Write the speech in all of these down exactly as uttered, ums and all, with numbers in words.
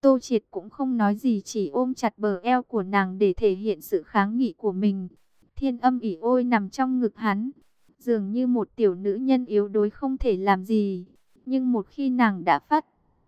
Tô Triệt cũng không nói gì, chỉ ôm chặt bờ eo của nàng để thể hiện sự kháng nghị của mình. Thiên Âm ỉ ôi nằm trong ngực hắn, dường như một tiểu nữ nhân yếu đuối không thể làm gì. Nhưng một khi nàng đã phát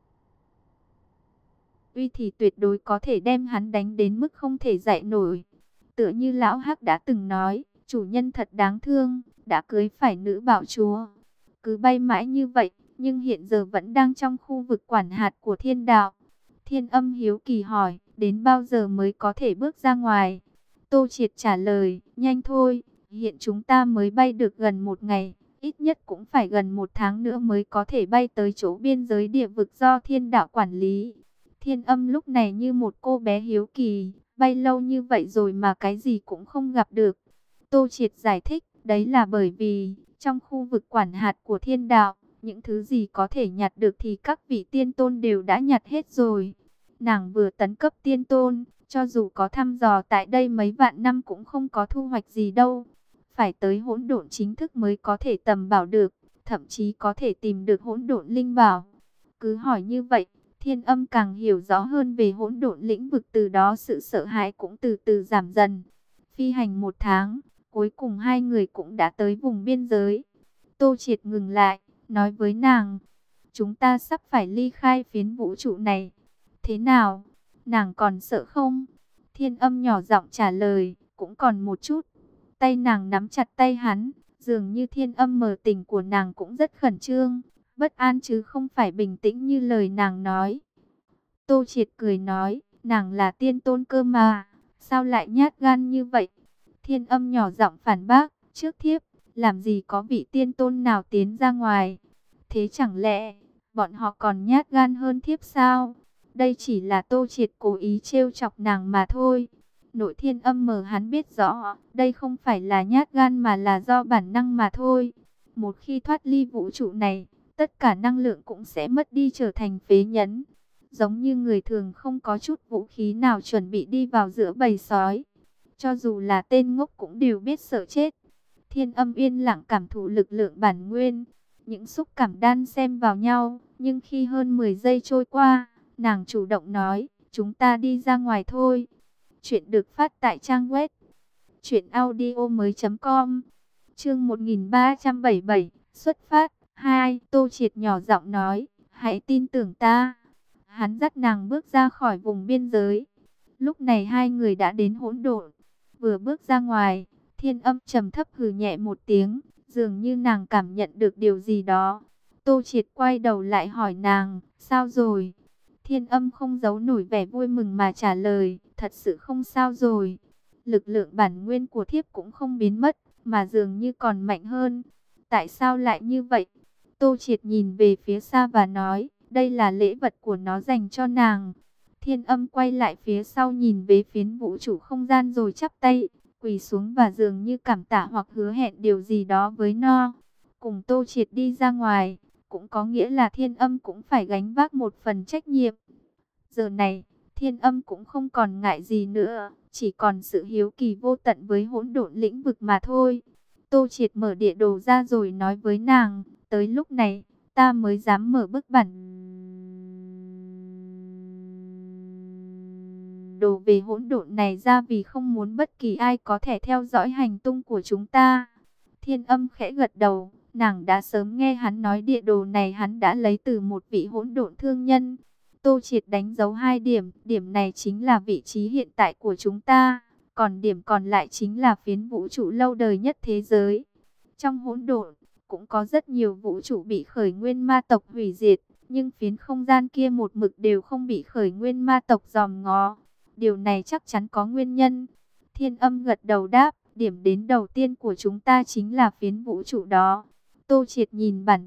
uy thì tuyệt đối có thể đem hắn đánh đến mức không thể dậy nổi. Tựa như lão Hắc đã từng nói, chủ nhân thật đáng thương, đã cưới phải nữ bạo chúa. Cứ bay mãi như vậy, nhưng hiện giờ vẫn đang trong khu vực quản hạt của thiên đạo. Thiên Âm hiếu kỳ hỏi, đến bao giờ mới có thể bước ra ngoài? Tô Triệt trả lời, nhanh thôi, hiện chúng ta mới bay được gần một ngày, ít nhất cũng phải gần một tháng nữa mới có thể bay tới chỗ biên giới địa vực do thiên đạo quản lý. Thiên Âm lúc này như một cô bé hiếu kỳ, bay lâu như vậy rồi mà cái gì cũng không gặp được. Tô Triệt giải thích, đấy là bởi vì, trong khu vực quản hạt của thiên đạo, những thứ gì có thể nhặt được thì các vị tiên tôn đều đã nhặt hết rồi. Nàng vừa tấn cấp tiên tôn, cho dù có thăm dò tại đây mấy vạn năm cũng không có thu hoạch gì đâu. Phải tới hỗn độn chính thức mới có thể tầm bảo được, thậm chí có thể tìm được hỗn độn linh bảo. Cứ hỏi như vậy, Thiên Âm càng hiểu rõ hơn về hỗn độn lĩnh vực, từ đó sự sợ hãi cũng từ từ giảm dần. Phi hành một tháng, cuối cùng hai người cũng đã tới vùng biên giới. Tô Triệt ngừng lại, nói với nàng, chúng ta sắp phải ly khai phiến vũ trụ này. Thế nào? Nàng còn sợ không? Thiên Âm nhỏ giọng trả lời, cũng còn một chút. Tay nàng nắm chặt tay hắn, dường như Thiên Âm mờ tình của nàng cũng rất khẩn trương, bất an chứ không phải bình tĩnh như lời nàng nói. Tô Triệt cười nói, nàng là tiên tôn cơ mà, sao lại nhát gan như vậy? Thiên Âm nhỏ giọng phản bác, trước thiếp, làm gì có vị tiên tôn nào tiến ra ngoài? Thế chẳng lẽ, bọn họ còn nhát gan hơn thiếp sao? Đây chỉ là Tô Triệt cố ý trêu chọc nàng mà thôi. Nội Thiên Âm mờ hắn biết rõ, đây không phải là nhát gan mà là do bản năng mà thôi. Một khi thoát ly vũ trụ này, tất cả năng lượng cũng sẽ mất đi, trở thành phế nhẫn. Giống như người thường không có chút vũ khí nào chuẩn bị đi vào giữa bầy sói. Cho dù là tên ngốc cũng đều biết sợ chết. Thiên Âm yên lặng cảm thụ lực lượng bản nguyên. Những xúc cảm đan xen vào nhau. Nhưng khi hơn mười giây trôi qua, nàng chủ động nói, chúng ta đi ra ngoài thôi. Chuyện được phát tại trang web truyện audio mới chấm com. Chương một nghìn ba trăm bảy mươi bảy, xuất phát. Hai, Tô Triệt nhỏ giọng nói, hãy tin tưởng ta. Hắn dắt nàng bước ra khỏi vùng biên giới. Lúc này hai người đã đến hỗn độn. Vừa bước ra ngoài, Thiên Âm trầm thấp hừ nhẹ một tiếng, dường như nàng cảm nhận được điều gì đó. Tô Triệt quay đầu lại hỏi nàng, sao rồi? Thiên Âm không giấu nổi vẻ vui mừng mà trả lời, thật sự không sao rồi. Lực lượng bản nguyên của thiếp cũng không biến mất, mà dường như còn mạnh hơn. Tại sao lại như vậy? Tô Triệt nhìn về phía xa và nói, đây là lễ vật của nó dành cho nàng. Thiên Âm quay lại phía sau nhìn về phiến vũ trụ không gian rồi chắp tay, quỳ xuống và dường như cảm tạ hoặc hứa hẹn điều gì đó với nó. Cùng Tô Triệt đi ra ngoài, cũng có nghĩa là Thiên Âm cũng phải gánh vác một phần trách nhiệm. Giờ này, Thiên Âm cũng không còn ngại gì nữa, chỉ còn sự hiếu kỳ vô tận với hỗn độn lĩnh vực mà thôi. Tô Triệt mở địa đồ ra rồi nói với nàng, tới lúc này, ta mới dám mở bức bản đồ về hỗn độn này ra, vì không muốn bất kỳ ai có thể theo dõi hành tung của chúng ta. Thiên Âm khẽ gật đầu, nàng đã sớm nghe hắn nói địa đồ này hắn đã lấy từ một vị hỗn độn thương nhân. Tô Triệt đánh dấu hai điểm, điểm này chính là vị trí hiện tại của chúng ta, còn điểm còn lại chính là phiến vũ trụ lâu đời nhất thế giới. Trong hỗn độn, cũng có rất nhiều vũ trụ bị khởi nguyên ma tộc hủy diệt, nhưng phiến không gian kia một mực đều không bị khởi nguyên ma tộc dòm ngó. Điều này chắc chắn có nguyên nhân. Thiên Âm gật đầu đáp, điểm đến đầu tiên của chúng ta chính là phiến vũ trụ đó. Tô Triệt nhìn bản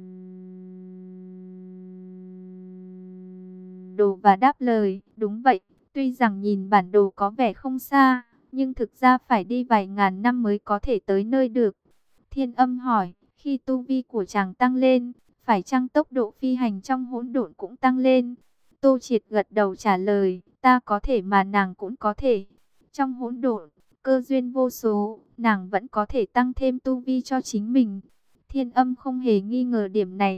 đồ và đáp lời, đúng vậy, tuy rằng nhìn bản đồ có vẻ không xa, nhưng thực ra phải đi vài ngàn năm mới có thể tới nơi được. Thiên Âm hỏi, khi tu vi của chàng tăng lên, phải chăng tốc độ phi hành trong hỗn độn cũng tăng lên? Tô Triệt gật đầu trả lời, ta có thể mà nàng cũng có thể. Trong hỗn độn, cơ duyên vô số, nàng vẫn có thể tăng thêm tu vi cho chính mình. Thiên Âm không hề nghi ngờ điểm này.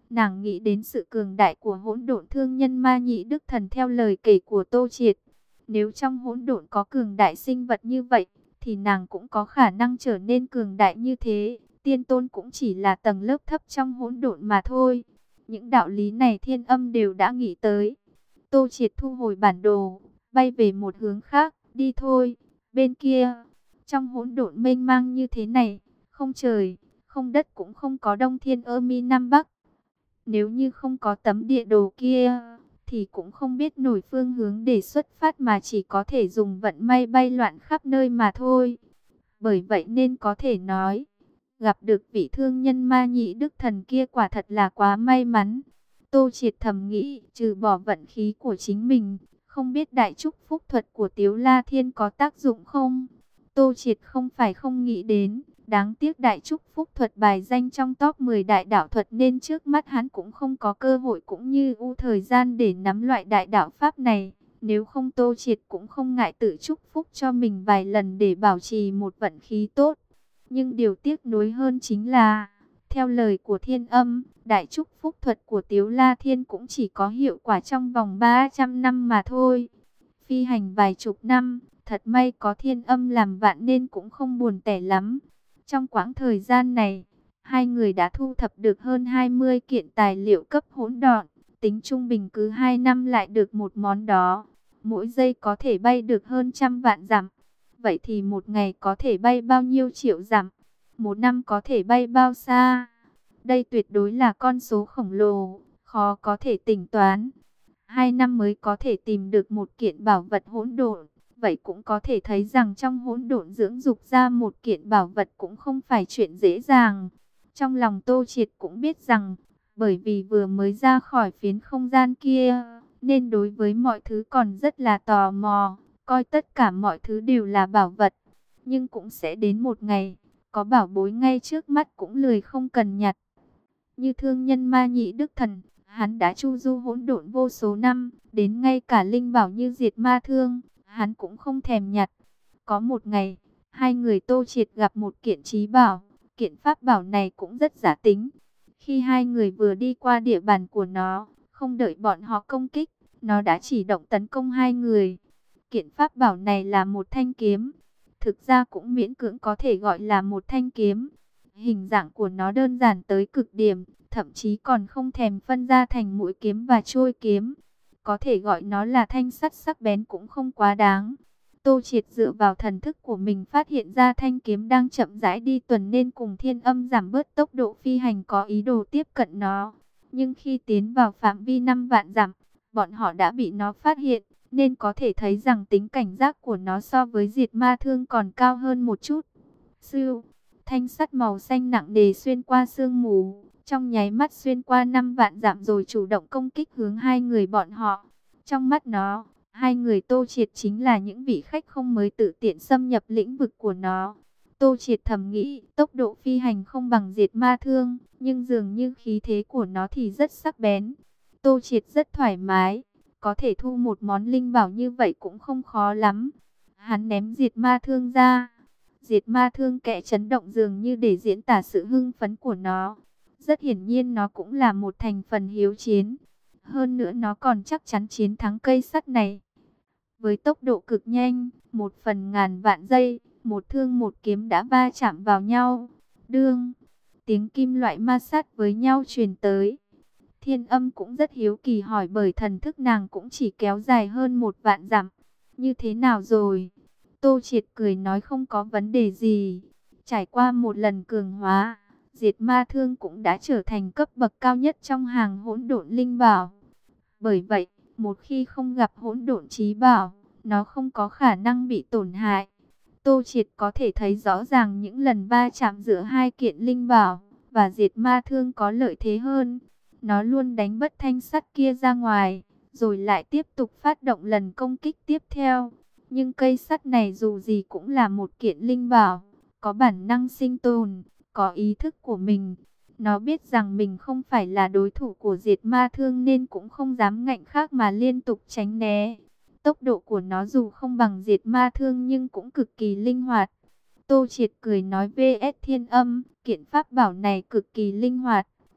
Nàng nghĩ đến sự cường đại của hỗn độn thương nhân ma nhị đức thần theo lời kể của Tô Triệt. Nếu trong hỗn độn có cường đại sinh vật như vậy, thì nàng cũng có khả năng trở nên cường đại như thế. Tiên tôn cũng chỉ là tầng lớp thấp trong hỗn độn mà thôi. Những đạo lý này Thiên Âm đều đã nghĩ tới. Tô Triệt thu hồi bản đồ, bay về một hướng khác, đi thôi, bên kia. Trong hỗn độn mênh mang như thế này, không trời, không đất cũng không có Đông Thiên Ơ Mi Nam Bắc. Nếu như không có tấm địa đồ kia, thì cũng không biết nổi phương hướng để xuất phát mà chỉ có thể dùng vận may bay loạn khắp nơi mà thôi. Bởi vậy nên có thể nói, gặp được vị thương nhân ma nhị đức thần kia quả thật là quá may mắn. Tô Triệt thầm nghĩ, trừ bỏ vận khí của chính mình, không biết đại chúc phúc thuật của Tiếu La Thiên có tác dụng không? Tô Triệt không phải không nghĩ đến, đáng tiếc đại chúc phúc thuật bài danh trong top mười đại đạo thuật nên trước mắt hắn cũng không có cơ hội cũng như ưu thời gian để nắm loại đại đạo pháp này. Nếu không Tô Triệt cũng không ngại tự chúc phúc cho mình vài lần để bảo trì một vận khí tốt. Nhưng điều tiếc nuối hơn chính là, theo lời của Thiên Âm, đại chúc phúc thuật của Tiếu La Thiên cũng chỉ có hiệu quả trong vòng ba trăm năm mà thôi. Phi hành vài chục năm, thật may có Thiên Âm làm vạn nên cũng không buồn tẻ lắm. Trong quãng thời gian này, hai người đã thu thập được hơn hai mươi kiện tài liệu cấp hỗn độn, tính trung bình cứ hai năm lại được một món đó. Mỗi giây có thể bay được hơn trăm vạn dặm. Vậy thì một ngày có thể bay bao nhiêu triệu dặm? Một năm có thể bay bao xa? Đây tuyệt đối là con số khổng lồ, khó có thể tính toán. Hai năm mới có thể tìm được một kiện bảo vật hỗn độn. Vậy cũng có thể thấy rằng trong hỗn độn dưỡng dục ra một kiện bảo vật cũng không phải chuyện dễ dàng. Trong lòng Tô Triệt cũng biết rằng, bởi vì vừa mới ra khỏi phiến không gian kia, nên đối với mọi thứ còn rất là tò mò, coi tất cả mọi thứ đều là bảo vật. Nhưng cũng sẽ đến một ngày, có bảo bối ngay trước mắt cũng lười không cần nhặt. Như thương nhân ma nhị đức thần, hắn đã chu du hỗn độn vô số năm, đến ngay cả linh bảo như diệt ma thương, hắn cũng không thèm nhặt. Có một ngày, hai người Tô Triệt gặp một kiện trí bảo, kiện pháp bảo này cũng rất giả tính. Khi hai người vừa đi qua địa bàn của nó, không đợi bọn họ công kích, nó đã chỉ động tấn công hai người. Kiện pháp bảo này là một thanh kiếm, thực ra cũng miễn cưỡng có thể gọi là một thanh kiếm. Hình dạng của nó đơn giản tới cực điểm, thậm chí còn không thèm phân ra thành mũi kiếm và chuôi kiếm. Có thể gọi nó là thanh sắt sắc bén cũng không quá đáng. Tô Triệt dựa vào thần thức của mình phát hiện ra thanh kiếm đang chậm rãi đi tuần nên cùng Thiên Âm giảm bớt tốc độ phi hành có ý đồ tiếp cận nó. Nhưng khi tiến vào phạm vi năm vạn dặm, bọn họ đã bị nó phát hiện, nên có thể thấy rằng tính cảnh giác của nó so với diệt ma thương còn cao hơn một chút. Sưu, thanh sắt màu xanh nặng nề xuyên qua sương mù, trong nháy mắt xuyên qua năm vạn dặm rồi chủ động công kích hướng hai người bọn họ. Trong mắt nó, hai người Tô Triệt chính là những vị khách không mới tự tiện xâm nhập lĩnh vực của nó. Tô Triệt thầm nghĩ, tốc độ phi hành không bằng diệt ma thương, nhưng dường như khí thế của nó thì rất sắc bén. Tô Triệt rất thoải mái, có thể thu một món linh bảo như vậy cũng không khó lắm. Hắn ném diệt ma thương ra. Diệt ma thương kẽ chấn động dường như để diễn tả sự hưng phấn của nó. Rất hiển nhiên nó cũng là một thành phần hiếu chiến. Hơn nữa nó còn chắc chắn chiến thắng cây sắt này. Với tốc độ cực nhanh, một phần ngàn vạn giây, một thương một kiếm đã va chạm vào nhau. Đương, tiếng kim loại ma sát với nhau truyền tới. Thiên Âm cũng rất hiếu kỳ hỏi bởi thần thức nàng cũng chỉ kéo dài hơn một vạn dặm. Như thế nào rồi? Tô Triệt cười nói không có vấn đề gì. Trải qua một lần cường hóa, diệt ma thương cũng đã trở thành cấp bậc cao nhất trong hàng hỗn độn linh bảo. Bởi vậy, một khi không gặp hỗn độn chí bảo, nó không có khả năng bị tổn hại. Tô Triệt có thể thấy rõ ràng những lần va chạm giữa hai kiện linh bảo và diệt ma thương có lợi thế hơn. Nó luôn đánh bất thanh sắt kia ra ngoài, rồi lại tiếp tục phát động lần công kích tiếp theo. Nhưng cây sắt này dù gì cũng là một kiện linh bảo, có bản năng sinh tồn, có ý thức của mình. Nó biết rằng mình không phải là đối thủ của diệt ma thương nên cũng không dám ngạnh kháng mà liên tục tránh né. Tốc độ của nó dù không bằng diệt ma thương nhưng cũng cực kỳ linh hoạt. Tô Triệt cười nói vê ét Thiên Âm, kiện pháp bảo này cực kỳ linh hoạt.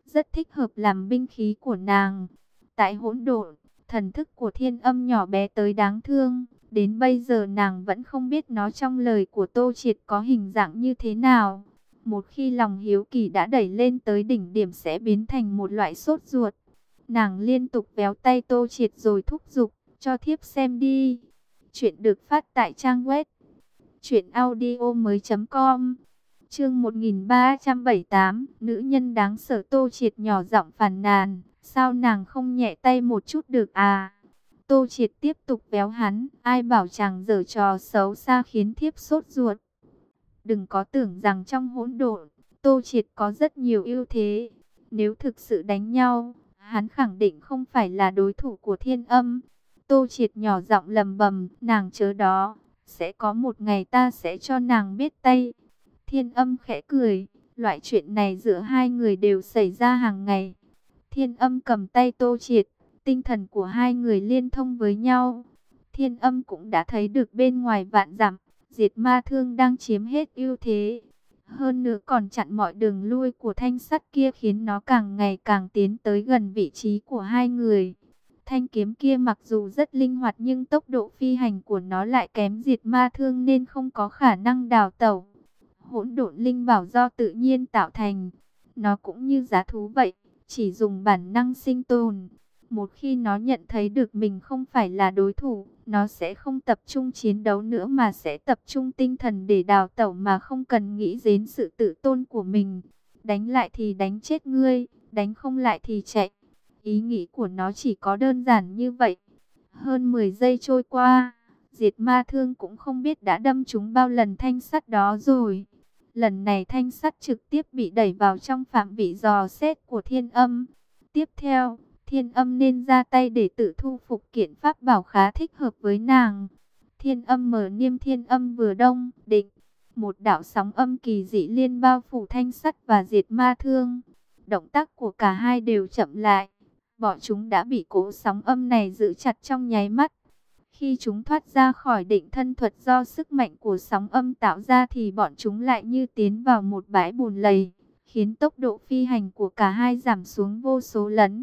rất thích hợp làm binh khí của nàng. Tại hỗn độn, thần thức của Thiên Âm nhỏ bé tới đáng thương, đến bây giờ nàng vẫn không biết nó trong lời của Tô Triệt có hình dạng như thế nào. Một khi lòng hiếu kỳ đã đẩy lên tới đỉnh điểm sẽ biến thành một loại sốt ruột. Nàng liên tục véo tay Tô Triệt rồi thúc giục, cho thiếp xem đi. Chuyện được phát tại trang web truyện audio mới chấm com. Chương một nghìn ba trăm bảy mươi tám, nữ nhân đáng sợ. Tô Triệt nhỏ giọng phàn nàn, sao nàng không nhẹ tay một chút được à? Tô Triệt tiếp tục véo hắn, ai bảo chàng giở trò xấu xa khiến thiếp sốt ruột. Đừng có tưởng rằng trong hỗn độn, Tô Triệt có rất nhiều ưu thế. Nếu thực sự đánh nhau, hắn khẳng định không phải là đối thủ của Thiên Âm. Tô Triệt nhỏ giọng lầm bầm, nàng chớ đó, sẽ có một ngày ta sẽ cho nàng biết tay. Thiên Âm khẽ cười, loại chuyện này giữa hai người đều xảy ra hàng ngày. Thiên Âm cầm tay Tô Triệt, tinh thần của hai người liên thông với nhau. Thiên Âm cũng đã thấy được bên ngoài vạn dặm, Diệt Ma Thương đang chiếm hết ưu thế. Hơn nữa còn chặn mọi đường lui của thanh sắt kia, khiến nó càng ngày càng tiến tới gần vị trí của hai người. Thanh kiếm kia mặc dù rất linh hoạt nhưng tốc độ phi hành của nó lại kém Diệt Ma Thương nên không có khả năng đào tẩu. Hỗn độn linh bảo do tự nhiên tạo thành, nó cũng như dã thú vậy, chỉ dùng bản năng sinh tồn. Một khi nó nhận thấy được mình không phải là đối thủ, nó sẽ không tập trung chiến đấu nữa mà sẽ tập trung tinh thần để đào tẩu mà không cần nghĩ đến sự tự tôn của mình. Đánh lại thì đánh chết ngươi, đánh không lại thì chạy. Ý nghĩ của nó chỉ có đơn giản như vậy. Hơn mười giây trôi qua, Diệt Ma Thương cũng không biết đã đâm trúng bao lần thanh sắt đó rồi. Lần này thanh sắt trực tiếp bị đẩy vào trong phạm vị dò xét của Thiên Âm. Tiếp theo, Thiên Âm nên ra tay để tự thu phục kiện pháp bảo khá thích hợp với nàng. Thiên Âm mở niêm Thiên Âm vừa đông, định. Một đạo sóng âm kỳ dị liên bao phủ thanh sắt và Diệt Ma Thương. Động tác của cả hai đều chậm lại. Bọn chúng đã bị cỗ sóng âm này giữ chặt trong nháy mắt. Khi chúng thoát ra khỏi định thân thuật do sức mạnh của sóng âm tạo ra thì bọn chúng lại như tiến vào một bãi bùn lầy, khiến tốc độ phi hành của cả hai giảm xuống vô số lần.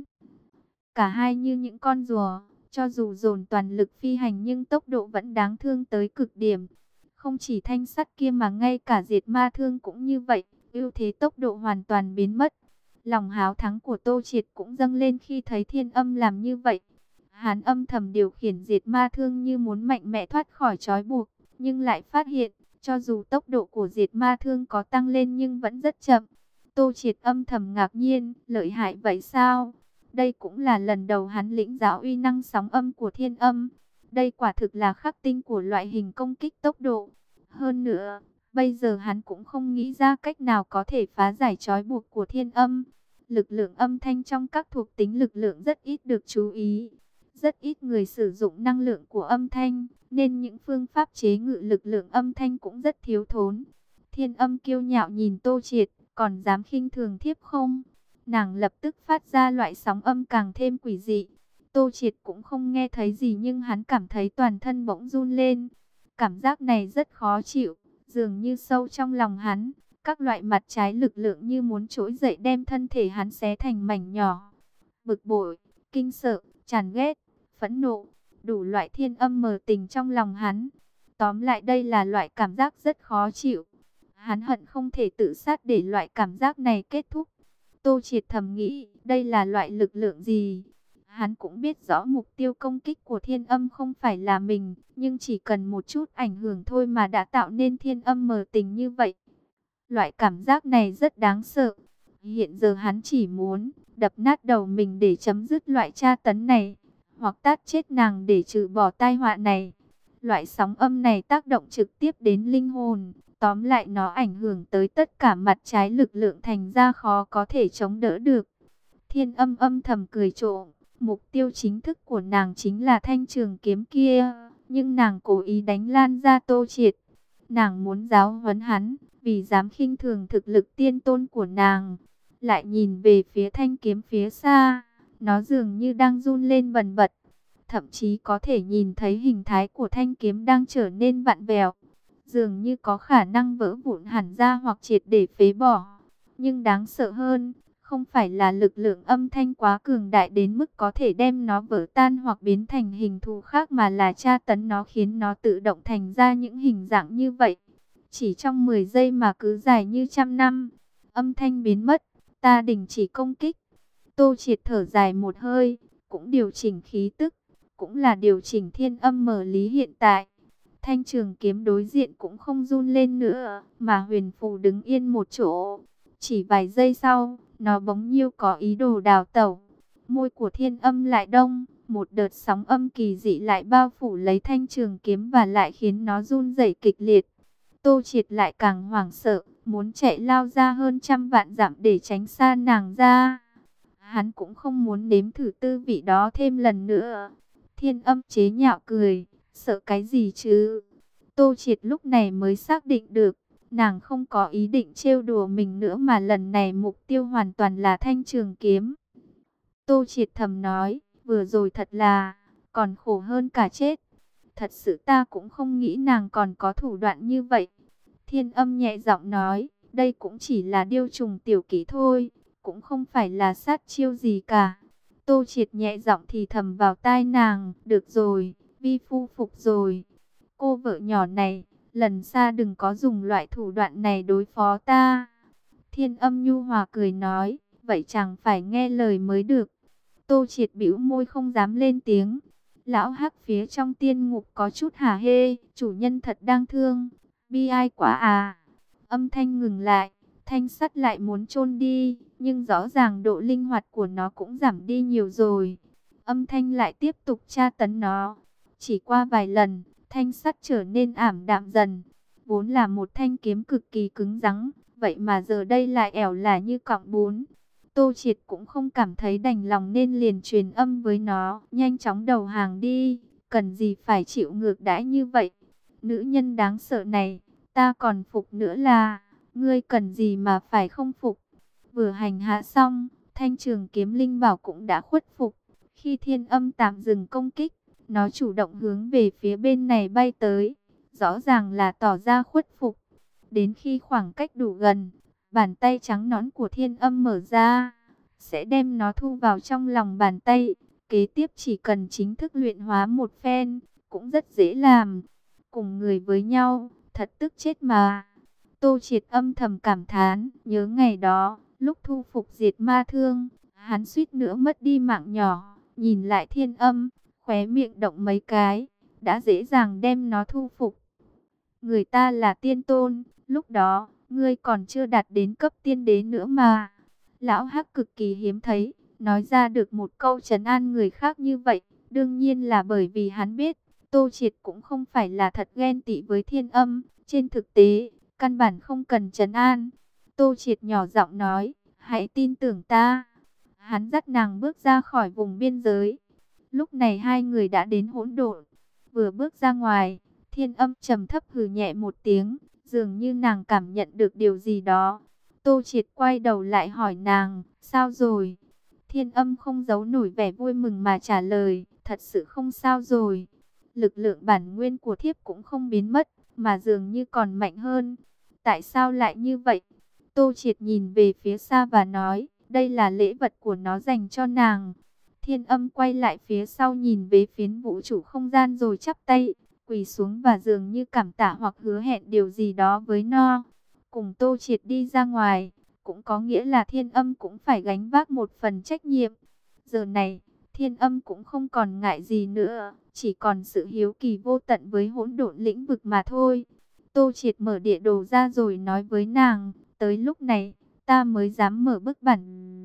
Cả hai như những con rùa, cho dù dồn toàn lực phi hành nhưng tốc độ vẫn đáng thương tới cực điểm. Không chỉ thanh sắt kia mà ngay cả Diệt Ma Thương cũng như vậy, ưu thế tốc độ hoàn toàn biến mất. Lòng háo thắng của Tô Triệt cũng dâng lên khi thấy Thiên Âm làm như vậy. Hắn âm thầm điều khiển Diệt Ma Thương như muốn mạnh mẽ thoát khỏi trói buộc, nhưng lại phát hiện, cho dù tốc độ của Diệt Ma Thương có tăng lên nhưng vẫn rất chậm. Tô Triệt âm thầm ngạc nhiên, lợi hại vậy sao? Đây cũng là lần đầu hắn lĩnh giáo uy năng sóng âm của Thiên Âm. Đây quả thực là khắc tinh của loại hình công kích tốc độ. Hơn nữa, bây giờ hắn cũng không nghĩ ra cách nào có thể phá giải trói buộc của Thiên Âm. Lực lượng âm thanh trong các thuộc tính lực lượng rất ít được chú ý. Rất ít người sử dụng năng lượng của âm thanh, nên những phương pháp chế ngự lực lượng âm thanh cũng rất thiếu thốn. Thiên Âm kiêu nhạo nhìn Tô Triệt, còn dám khinh thường thiếp không? Nàng lập tức phát ra loại sóng âm càng thêm quỷ dị. Tô Triệt cũng không nghe thấy gì nhưng hắn cảm thấy toàn thân bỗng run lên. Cảm giác này rất khó chịu, dường như sâu trong lòng hắn. Các loại mặt trái lực lượng như muốn trỗi dậy đem thân thể hắn xé thành mảnh nhỏ. Bực bội, kinh sợ, chán ghét, phẫn nộ, đủ loại thiên âm mờ tình trong lòng hắn. Tóm lại đây là loại cảm giác rất khó chịu. Hắn hận không thể tự sát để loại cảm giác này kết thúc. Tô Triệt thầm nghĩ, đây là loại lực lượng gì? Hắn cũng biết rõ mục tiêu công kích của Thiên Âm không phải là mình, nhưng chỉ cần một chút ảnh hưởng thôi mà đã tạo nên thiên âm mờ tình như vậy. Loại cảm giác này rất đáng sợ. Hiện giờ hắn chỉ muốn đập nát đầu mình để chấm dứt loại tra tấn này, hoặc tát chết nàng để trừ bỏ tai họa này. Loại sóng âm này tác động trực tiếp đến linh hồn, tóm lại nó ảnh hưởng tới tất cả mặt trái lực lượng thành ra khó có thể chống đỡ được. Thiên Âm âm thầm cười trộm, mục tiêu chính thức của nàng chính là thanh trường kiếm kia, nhưng nàng cố ý đánh lan ra Tô Triệt. Nàng muốn giáo huấn hắn, vì dám khinh thường thực lực tiên tôn của nàng. Lại nhìn về phía thanh kiếm phía xa, nó dường như đang run lên bần bật. Thậm chí có thể nhìn thấy hình thái của thanh kiếm đang trở nên vặn vẹo, dường như có khả năng vỡ vụn hẳn ra hoặc triệt để phế bỏ. Nhưng đáng sợ hơn, Không phải là lực lượng âm thanh quá cường đại đến mức có thể đem nó vỡ tan hoặc biến thành hình thù khác, mà là tra tấn nó khiến nó tự động thành ra những hình dạng như vậy. Chỉ trong mười giây mà cứ dài như trăm năm. Âm thanh biến mất, ta đình chỉ công kích. Tô Triệt thở dài một hơi, cũng điều chỉnh khí tức, cũng là điều chỉnh thiên âm mở lý hiện tại. Thanh trường kiếm đối diện cũng không run lên nữa, mà huyền phù đứng yên một chỗ. Chỉ vài giây sau, nó bỗng nhiêu có ý đồ đào tẩu. Môi của thiên âm lại đông, một đợt sóng âm kỳ dị lại bao phủ lấy thanh trường kiếm và lại khiến nó run rẩy kịch liệt. Tô Triệt lại càng hoảng sợ, muốn chạy lao ra hơn trăm vạn dặm để tránh xa nàng ra. Hắn cũng không muốn nếm thử tư vị đó thêm lần nữa. Thiên âm chế nhạo cười, sợ cái gì chứ? Tô Triệt lúc này mới xác định được, nàng không có ý định trêu đùa mình nữa mà lần này mục tiêu hoàn toàn là thanh trường kiếm. Tô Triệt thầm nói, vừa rồi thật là, còn khổ hơn cả chết. Thật sự ta cũng không nghĩ nàng còn có thủ đoạn như vậy. Thiên âm nhẹ giọng nói, đây cũng chỉ là điêu trùng tiểu kỹ thôi, cũng không phải là sát chiêu gì cả. Tô Triệt nhẹ giọng thì thầm vào tai nàng, được rồi, vi phu phục rồi. Cô vợ nhỏ này, lần xa đừng có dùng loại thủ đoạn này đối phó ta. Thiên âm nhu hòa cười nói, vậy chẳng phải nghe lời mới được. Tô Triệt bĩu môi không dám lên tiếng. Lão hắc phía trong tiên ngục có chút hả hê, chủ nhân thật đang thương, bi ai quá à. Âm thanh ngừng lại, thanh sắt lại muốn chôn đi, nhưng rõ ràng độ linh hoạt của nó cũng giảm đi nhiều rồi. Âm thanh lại tiếp tục tra tấn nó. Chỉ qua vài lần, thanh sắt trở nên ảm đạm dần. Vốn là một thanh kiếm cực kỳ cứng rắn, vậy mà giờ đây lại ẻo lả như cọng bún. Tô Triệt cũng không cảm thấy đành lòng nên liền truyền âm với nó, nhanh chóng đầu hàng đi, cần gì phải chịu ngược đãi như vậy. Nữ nhân đáng sợ này, ta còn phục nữa là, ngươi cần gì mà phải không phục. Vừa hành hạ xong, thanh trường kiếm linh bảo cũng đã khuất phục. Khi thiên âm tạm dừng công kích, nó chủ động hướng về phía bên này bay tới, rõ ràng là tỏ ra khuất phục. Đến khi khoảng cách đủ gần, bàn tay trắng nõn của thiên âm mở ra, sẽ đem nó thu vào trong lòng bàn tay. Kế tiếp chỉ cần chính thức luyện hóa một phen, cũng rất dễ làm. Cùng người với nhau, thật tức chết mà. Tô Triệt âm thầm cảm thán, nhớ ngày đó, lúc thu phục diệt ma thương, hắn suýt nữa mất đi mạng nhỏ. Nhìn lại thiên âm, khóe miệng động mấy cái, đã dễ dàng đem nó thu phục. Người ta là tiên tôn, lúc đó, ngươi còn chưa đạt đến cấp tiên đế nữa mà. Lão hắc cực kỳ hiếm thấy, nói ra được một câu trấn an người khác như vậy. Đương nhiên là bởi vì hắn biết, Tô Triệt cũng không phải là thật ghen tị với thiên âm. Trên thực tế, căn bản không cần trấn an. Tô Triệt nhỏ giọng nói, hãy tin tưởng ta. Hắn dắt nàng bước ra khỏi vùng biên giới. Lúc này hai người đã đến hỗn độn. Vừa bước ra ngoài, thiên âm trầm thấp hừ nhẹ một tiếng, dường như nàng cảm nhận được điều gì đó. Tô Triệt quay đầu lại hỏi nàng, sao rồi? Thiên âm không giấu nổi vẻ vui mừng mà trả lời, thật sự không sao rồi. Lực lượng bản nguyên của thiếp cũng không biến mất, mà dường như còn mạnh hơn. Tại sao lại như vậy? Tô Triệt nhìn về phía xa và nói, đây là lễ vật của nó dành cho nàng. Thiên âm quay lại phía sau nhìn về phiến vũ trụ không gian rồi chắp tay, quỳ xuống và dường như cảm tạ hoặc hứa hẹn điều gì đó với nó. Cùng Tô Triệt đi ra ngoài, cũng có nghĩa là thiên âm cũng phải gánh vác một phần trách nhiệm. Giờ này, thiên âm cũng không còn ngại gì nữa, chỉ còn sự hiếu kỳ vô tận với hỗn độn lĩnh vực mà thôi. Tô Triệt mở địa đồ ra rồi nói với nàng, tới lúc này, ta mới dám mở bức bản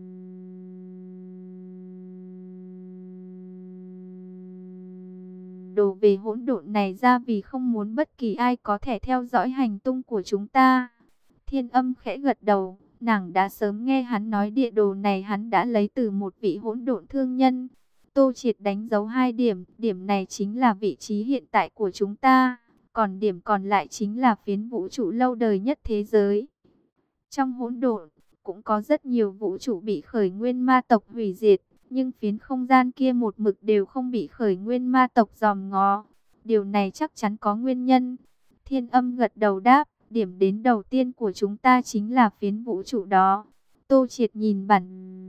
đồ về hỗn độn này ra vì không muốn bất kỳ ai có thể theo dõi hành tung của chúng ta. Thiên âm khẽ gật đầu, nàng đã sớm nghe hắn nói địa đồ này hắn đã lấy từ một vị hỗn độn thương nhân. Tô Triệt đánh dấu hai điểm, điểm này chính là vị trí hiện tại của chúng ta, còn điểm còn lại chính là phiến vũ trụ lâu đời nhất thế giới. Trong hỗn độn, cũng có rất nhiều vũ trụ bị khởi nguyên ma tộc hủy diệt, nhưng phiến không gian kia một mực đều không bị khởi nguyên ma tộc dòm ngó. Điều này chắc chắn có nguyên nhân. Thiên âm gật đầu đáp, điểm đến đầu tiên của chúng ta chính là phiến vũ trụ đó. Tô Triệt nhìn bản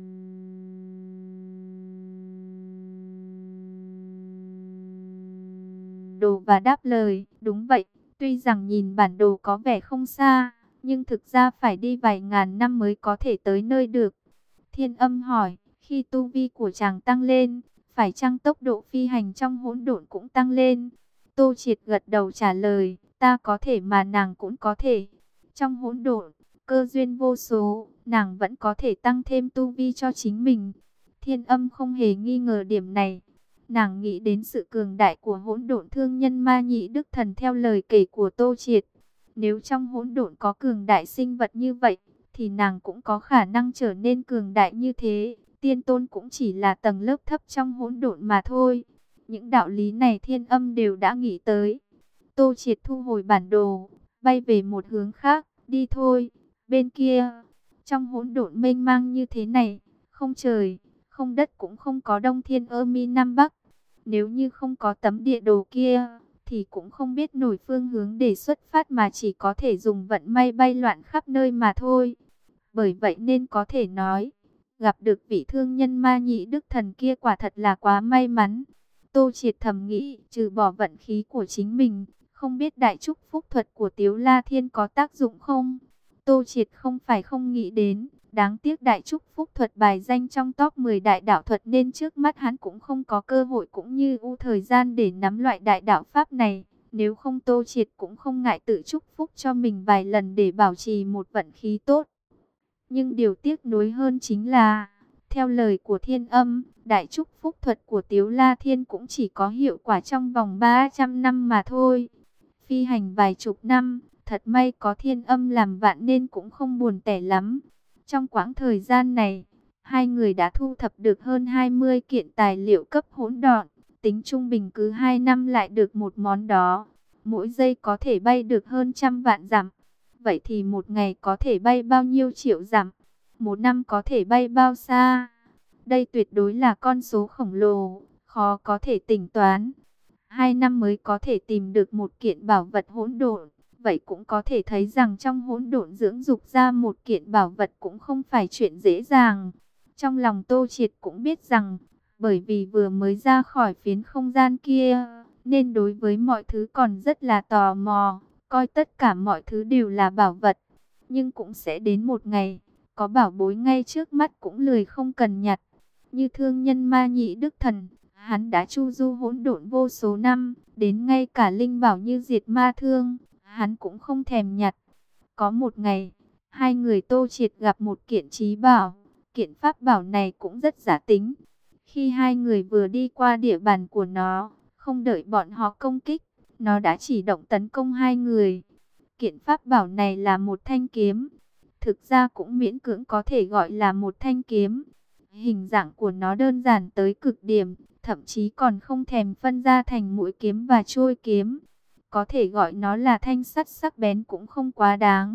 đồ và đáp lời, đúng vậy, tuy rằng nhìn bản đồ có vẻ không xa, nhưng thực ra phải đi vài ngàn năm mới có thể tới nơi được. Thiên Âm hỏi, khi tu vi của chàng tăng lên, phải chăng tốc độ phi hành trong hỗn độn cũng tăng lên? Tô Triệt gật đầu trả lời, ta có thể mà nàng cũng có thể. Trong hỗn độn, cơ duyên vô số, nàng vẫn có thể tăng thêm tu vi cho chính mình. Thiên Âm không hề nghi ngờ điểm này. Nàng nghĩ đến sự cường đại của hỗn độn thương nhân Ma Nhị Đức Thần theo lời kể của Tô Triệt. Nếu trong hỗn độn có cường đại sinh vật như vậy, thì nàng cũng có khả năng trở nên cường đại như thế. Tiên tôn cũng chỉ là tầng lớp thấp trong hỗn độn mà thôi. Những đạo lý này Thiên Âm đều đã nghĩ tới. Tô Triệt thu hồi bản đồ, bay về một hướng khác, đi thôi, bên kia. Trong hỗn độn mênh mang như thế này, không trời, không đất cũng không có Đông Thiên Ơ Mi Nam Bắc. Nếu như không có tấm địa đồ kia, thì cũng không biết nổi phương hướng để xuất phát mà chỉ có thể dùng vận may bay loạn khắp nơi mà thôi. Bởi vậy nên có thể nói, gặp được vị thương nhân Ma Nhị Đức Thần kia quả thật là quá may mắn. Tô Triệt thầm nghĩ, trừ bỏ vận khí của chính mình, không biết đại trúc phúc thuật của Tiếu La Thiên có tác dụng không? Tô Triệt không phải không nghĩ đến, đáng tiếc đại trúc phúc thuật bài danh trong top mười đại đạo thuật nên trước mắt hắn cũng không có cơ hội cũng như ưu thời gian để nắm loại đại đạo pháp này. Nếu không Tô Triệt cũng không ngại tự chúc phúc cho mình vài lần để bảo trì một vận khí tốt. Nhưng điều tiếc nuối hơn chính là, theo lời của Thiên Âm, đại trúc phúc thuật của Tiếu La Thiên cũng chỉ có hiệu quả trong vòng ba trăm năm mà thôi. Phi hành vài chục năm, thật may có Thiên Âm làm vạn nên cũng không buồn tẻ lắm. Trong quãng thời gian này, hai người đã thu thập được hơn hai mươi kiện tài liệu cấp hỗn độn, tính trung bình cứ hai năm lại được một món đó. Mỗi giây có thể bay được hơn trăm vạn dặm. Vậy thì một ngày có thể bay bao nhiêu triệu dặm? Một năm có thể bay bao xa? Đây tuyệt đối là con số khổng lồ, khó có thể tính toán. Hai năm mới có thể tìm được một kiện bảo vật hỗn độn. Vậy cũng có thể thấy rằng trong hỗn độn dưỡng dục ra một kiện bảo vật cũng không phải chuyện dễ dàng. Trong lòng Tô Triệt cũng biết rằng, bởi vì vừa mới ra khỏi phiến không gian kia, nên đối với mọi thứ còn rất là tò mò, coi tất cả mọi thứ đều là bảo vật. Nhưng cũng sẽ đến một ngày, có bảo bối ngay trước mắt cũng lười không cần nhặt. Như thương nhân Ma Nhị Đức Thần, hắn đã chu du hỗn độn vô số năm, đến ngay cả linh bảo như diệt ma thương, hắn cũng không thèm nhặt. Có một ngày, hai người Tô Triệt gặp một kiện trí bảo, kiện pháp bảo này cũng rất giả tính. Khi hai người vừa đi qua địa bàn của nó, không đợi bọn họ công kích, nó đã chỉ động tấn công hai người. Kiện pháp bảo này là một thanh kiếm, thực ra cũng miễn cưỡng có thể gọi là một thanh kiếm. Hình dạng của nó đơn giản tới cực điểm, thậm chí còn không thèm phân ra thành mũi kiếm và chuôi kiếm. Có thể gọi nó là thanh sắt sắc bén cũng không quá đáng.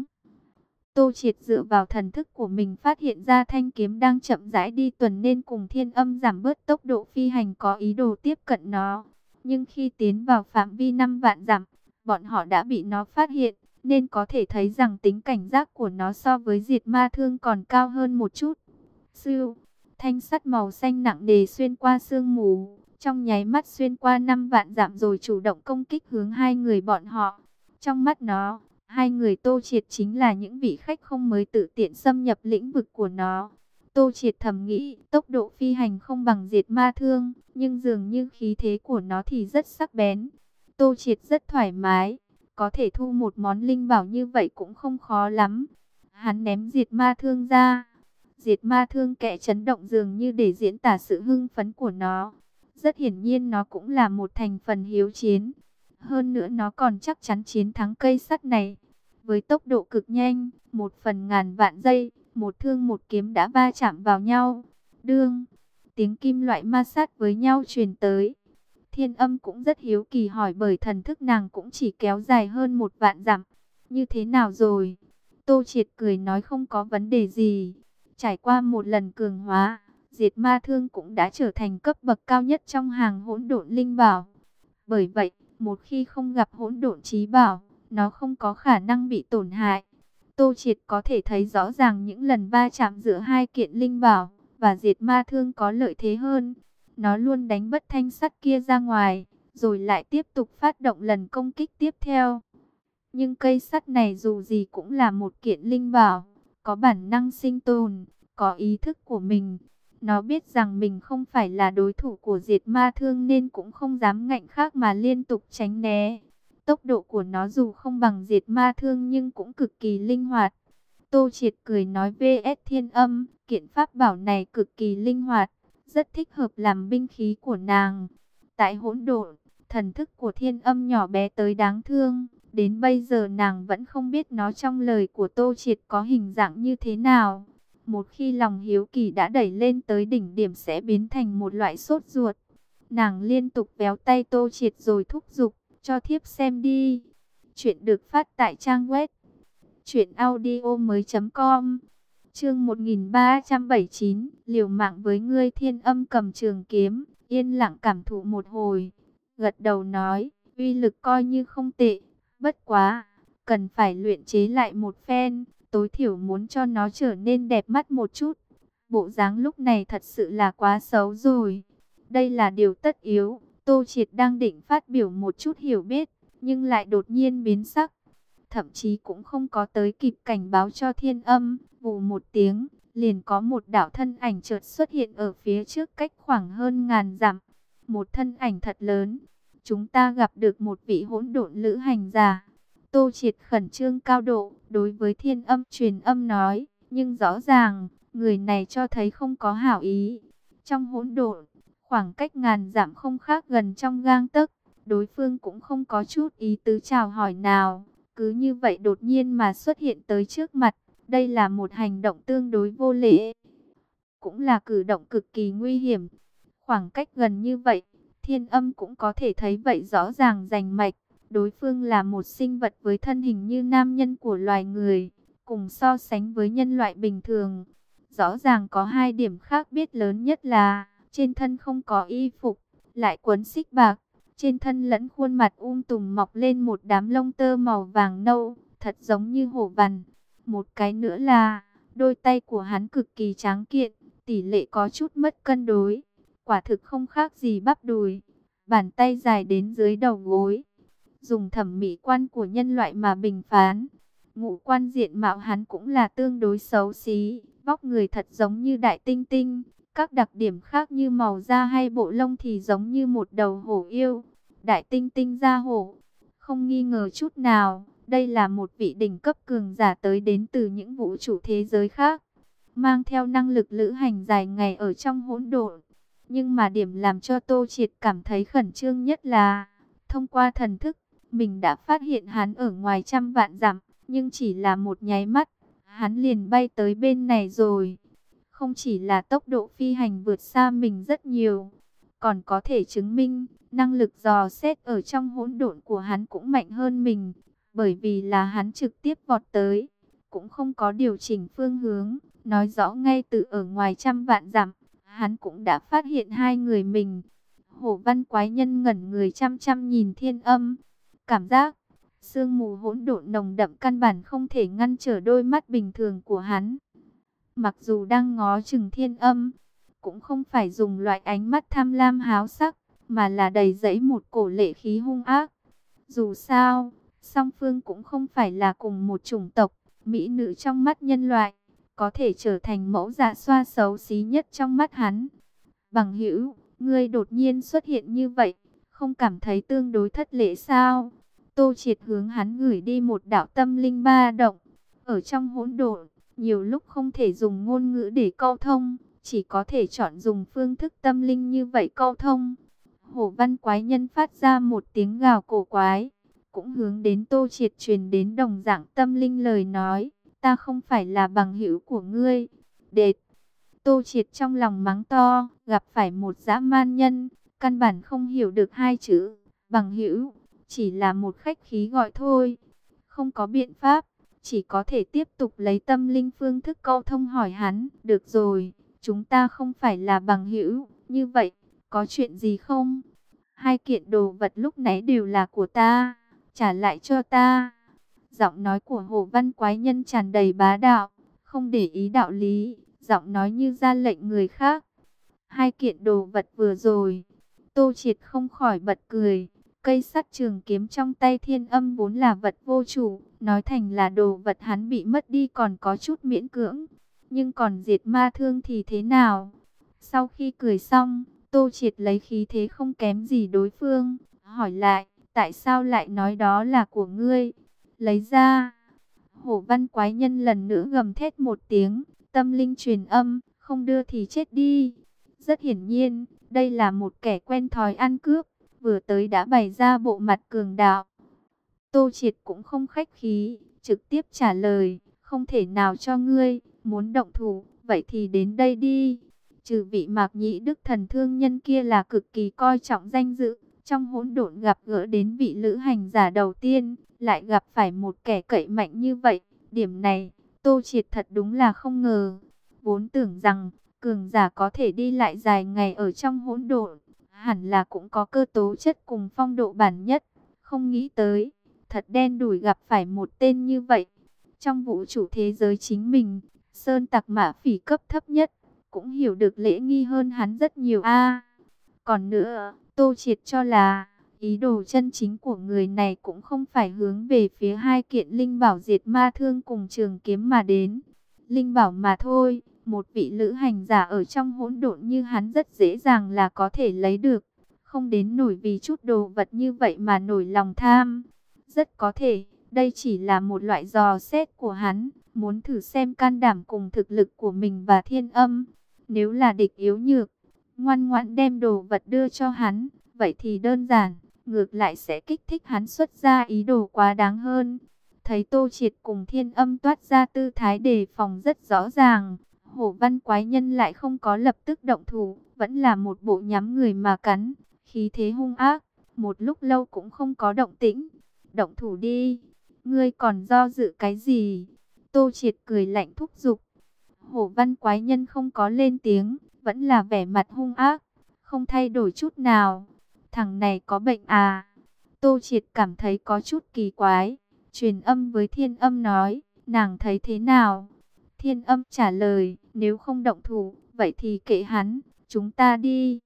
Tô Triệt dựa vào thần thức của mình phát hiện ra thanh kiếm đang chậm rãi đi tuần nên cùng Thiên Âm giảm bớt tốc độ phi hành có ý đồ tiếp cận nó. Nhưng khi tiến vào phạm vi năm vạn dặm, bọn họ đã bị nó phát hiện, nên có thể thấy rằng tính cảnh giác của nó so với diệt ma thương còn cao hơn một chút. Sưu, thanh sắt màu xanh nặng nề xuyên qua sương mù, trong nháy mắt xuyên qua năm vạn dặm rồi chủ động công kích hướng hai người bọn họ. Trong mắt nó, hai người Tô Triệt chính là những vị khách không mới tự tiện xâm nhập lĩnh vực của nó. Tô Triệt thầm nghĩ, tốc độ phi hành không bằng diệt ma thương, nhưng dường như khí thế của nó thì rất sắc bén. Tô Triệt rất thoải mái, có thể thu một món linh bảo như vậy cũng không khó lắm. Hắn ném diệt ma thương ra. Diệt ma thương kẻ chấn động dường như để diễn tả sự hưng phấn của nó. Rất hiển nhiên nó cũng là một thành phần hiếu chiến. Hơn nữa nó còn chắc chắn chiến thắng cây sắt này. Với tốc độ cực nhanh, một phần ngàn vạn giây, một thương một kiếm đã va chạm vào nhau. Đương, tiếng kim loại ma sát với nhau truyền tới. Thiên Âm cũng rất hiếu kỳ hỏi bởi thần thức nàng cũng chỉ kéo dài hơn một vạn dặm. Như thế nào rồi? Tô Triệt cười nói không có vấn đề gì. Trải qua một lần cường hóa, diệt ma thương cũng đã trở thành cấp bậc cao nhất trong hàng hỗn độn linh bảo. Bởi vậy, một khi không gặp hỗn độn chí bảo, nó không có khả năng bị tổn hại. Tô Triệt có thể thấy rõ ràng những lần va chạm giữa hai kiện linh bảo và diệt ma thương có lợi thế hơn. Nó luôn đánh bất thanh sắt kia ra ngoài, rồi lại tiếp tục phát động lần công kích tiếp theo. Nhưng cây sắt này dù gì cũng là một kiện linh bảo, có bản năng sinh tồn, có ý thức của mình. Nó biết rằng mình không phải là đối thủ của diệt ma thương nên cũng không dám ngạnh khác mà liên tục tránh né. Tốc độ của nó dù không bằng diệt ma thương nhưng cũng cực kỳ linh hoạt. Tô Triệt cười nói vê ét Thiên Âm, kiện pháp bảo này cực kỳ linh hoạt, rất thích hợp làm binh khí của nàng. Tại hỗn độn, thần thức của Thiên Âm nhỏ bé tới đáng thương, đến bây giờ nàng vẫn không biết nó trong lời của Tô Triệt có hình dạng như thế nào. Một khi lòng hiếu kỳ đã đẩy lên tới đỉnh điểm sẽ biến thành một loại sốt ruột. Nàng liên tục véo tay Tô Triệt rồi thúc giục, cho thiếp xem đi. Chuyện được phát tại trang web truyện audio mới.com. Chương một nghìn ba trăm bảy mươi chín, liều mạng với ngươi. Thiên Âm cầm trường kiếm, yên lặng cảm thụ một hồi, gật đầu nói, uy lực coi như không tệ, bất quá, cần phải luyện chế lại một phen, tối thiểu muốn cho nó trở nên đẹp mắt một chút. Bộ dáng lúc này thật sự là quá xấu rồi. Đây là điều tất yếu. Tô Triệt đang định phát biểu một chút hiểu biết, nhưng lại đột nhiên biến sắc. Thậm chí cũng không có tới kịp cảnh báo cho Thiên Âm, vù một tiếng, liền có một đạo thân ảnh chợt xuất hiện ở phía trước cách khoảng hơn ngàn dặm. Một thân ảnh thật lớn. Chúng ta gặp được một vị hỗn độn lữ hành giả. Tô Triệt khẩn trương cao độ, đối với Thiên Âm truyền âm nói, nhưng rõ ràng, người này cho thấy không có hảo ý. Trong hỗn độn, khoảng cách ngàn dặm không khác gần trong gang tấc, đối phương cũng không có chút ý tứ chào hỏi nào. Cứ như vậy đột nhiên mà xuất hiện tới trước mặt, đây là một hành động tương đối vô lễ, cũng là cử động cực kỳ nguy hiểm. Khoảng cách gần như vậy, Thiên Âm cũng có thể thấy vậy rõ ràng rành mạch. Đối phương là một sinh vật với thân hình như nam nhân của loài người, cùng so sánh với nhân loại bình thường. Rõ ràng có hai điểm khác biệt lớn nhất là, trên thân không có y phục, lại quấn xích bạc. Trên thân lẫn khuôn mặt um tùm mọc lên một đám lông tơ màu vàng nâu, thật giống như hổ vằn. Một cái nữa là, đôi tay của hắn cực kỳ tráng kiện, tỷ lệ có chút mất cân đối. Quả thực không khác gì bắp đùi, bàn tay dài đến dưới đầu gối. Dùng thẩm mỹ quan của nhân loại mà bình phán, ngũ quan diện mạo hắn cũng là tương đối xấu xí, vóc người thật giống như đại tinh tinh. Các đặc điểm khác như màu da hay bộ lông thì giống như một đầu hổ yêu. Đại tinh tinh da hổ, không nghi ngờ chút nào, đây là một vị đỉnh cấp cường giả tới đến từ những vũ trụ thế giới khác, mang theo năng lực lữ hành dài ngày ở trong hỗn độn. Nhưng mà điểm làm cho Tô Triệt cảm thấy khẩn trương nhất là, thông qua thần thức, mình đã phát hiện hắn ở ngoài trăm vạn dặm, nhưng chỉ là một nháy mắt, hắn liền bay tới bên này rồi. Không chỉ là tốc độ phi hành vượt xa mình rất nhiều, còn có thể chứng minh, năng lực dò xét ở trong hỗn độn của hắn cũng mạnh hơn mình, bởi vì là hắn trực tiếp vọt tới, cũng không có điều chỉnh phương hướng, nói rõ ngay từ ở ngoài trăm vạn dặm, hắn cũng đã phát hiện hai người mình. Hổ văn quái nhân ngẩn người chăm chăm nhìn Thiên Âm, cảm giác sương mù hỗn độn nồng đậm căn bản không thể ngăn trở đôi mắt bình thường của hắn. Mặc dù đang ngó chừng Thiên Âm, cũng không phải dùng loại ánh mắt tham lam háo sắc, mà là đầy dẫy một cổ lệ khí hung ác. Dù sao, song phương cũng không phải là cùng một chủng tộc, mỹ nữ trong mắt nhân loại, có thể trở thành mẫu dạ xoa xấu xí nhất trong mắt hắn. Bằng hữu, ngươi đột nhiên xuất hiện như vậy, không cảm thấy tương đối thất lễ sao? Tô Triệt hướng hắn gửi đi một đạo tâm linh ba động. Ở trong hỗn độn, nhiều lúc không thể dùng ngôn ngữ để câu thông, chỉ có thể chọn dùng phương thức tâm linh như vậy câu thông. Hổ văn quái nhân phát ra một tiếng gào cổ quái, cũng hướng đến Tô Triệt truyền đến đồng dạng tâm linh lời nói, ta không phải là bằng hữu của ngươi. Đệt! Tô Triệt trong lòng mắng to, gặp phải một dã man nhân, căn bản không hiểu được hai chữ bằng hữu, chỉ là một khách khí gọi thôi. Không có biện pháp, chỉ có thể tiếp tục lấy tâm linh phương thức câu thông hỏi hắn. Được rồi, chúng ta không phải là bằng hữu, như vậy, có chuyện gì không? Hai kiện đồ vật lúc nãy đều là của ta, trả lại cho ta. Giọng nói của Hồ Văn Quái Nhân tràn đầy bá đạo, không để ý đạo lý, giọng nói như ra lệnh người khác. Hai kiện đồ vật vừa rồi, Tô Triệt không khỏi bật cười. Cây sắt trường kiếm trong tay Thiên Âm vốn là vật vô chủ, nói thành là đồ vật hắn bị mất đi còn có chút miễn cưỡng. Nhưng còn diệt ma thương thì thế nào? Sau khi cười xong, Tô Triệt lấy khí thế không kém gì đối phương, hỏi lại, tại sao lại nói đó là của ngươi? Lấy ra. Hổ Văn Quái Nhân lần nữa gầm thét một tiếng, tâm linh truyền âm, không đưa thì chết đi. Rất hiển nhiên, đây là một kẻ quen thói ăn cướp, vừa tới đã bày ra bộ mặt cường đạo. Tô Triệt cũng không khách khí, trực tiếp trả lời, không thể nào cho ngươi, muốn động thủ, vậy thì đến đây đi. Trừ vị Mạc Nhĩ Đức thần thương nhân kia là cực kỳ coi trọng danh dự, trong hỗn độn gặp gỡ đến vị lữ hành giả đầu tiên, lại gặp phải một kẻ cậy mạnh như vậy, điểm này, Tô Triệt thật đúng là không ngờ. Vốn tưởng rằng, cường giả có thể đi lại dài ngày ở trong hỗn độn, hẳn là cũng có cơ tố chất cùng phong độ bản nhất, không nghĩ tới, thật đen đủi gặp phải một tên như vậy. Trong vũ trụ thế giới chính mình, Sơn Tặc Mã Phỉ cấp thấp nhất, cũng hiểu được lễ nghi hơn hắn rất nhiều a. Còn nữa, Tô Triệt cho là, ý đồ chân chính của người này cũng không phải hướng về phía hai kiện linh bảo diệt ma thương cùng trường kiếm mà đến. Linh bảo mà thôi, một vị lữ hành giả ở trong hỗn độn như hắn rất dễ dàng là có thể lấy được. Không đến nổi vì chút đồ vật như vậy mà nổi lòng tham. Rất có thể, đây chỉ là một loại dò xét của hắn, muốn thử xem can đảm cùng thực lực của mình và Thiên Âm. Nếu là địch yếu nhược, ngoan ngoãn đem đồ vật đưa cho hắn, vậy thì đơn giản, ngược lại sẽ kích thích hắn xuất ra ý đồ quá đáng hơn. Thấy Tô Triệt cùng Thiên Âm toát ra tư thái đề phòng rất rõ ràng, Hổ Văn Quái Nhân lại không có lập tức động thủ, vẫn là một bộ nhắm người mà cắn, khí thế hung ác, một lúc lâu cũng không có động tĩnh. Động thủ đi, ngươi còn do dự cái gì? Tô Triệt cười lạnh thúc giục. Hổ Văn Quái Nhân không có lên tiếng, vẫn là vẻ mặt hung ác, không thay đổi chút nào. Thằng này có bệnh à? Tô Triệt cảm thấy có chút kỳ quái, truyền âm với Thiên Âm nói, nàng thấy thế nào? Thiên Âm trả lời, nếu không động thủ, vậy thì kệ hắn, chúng ta đi.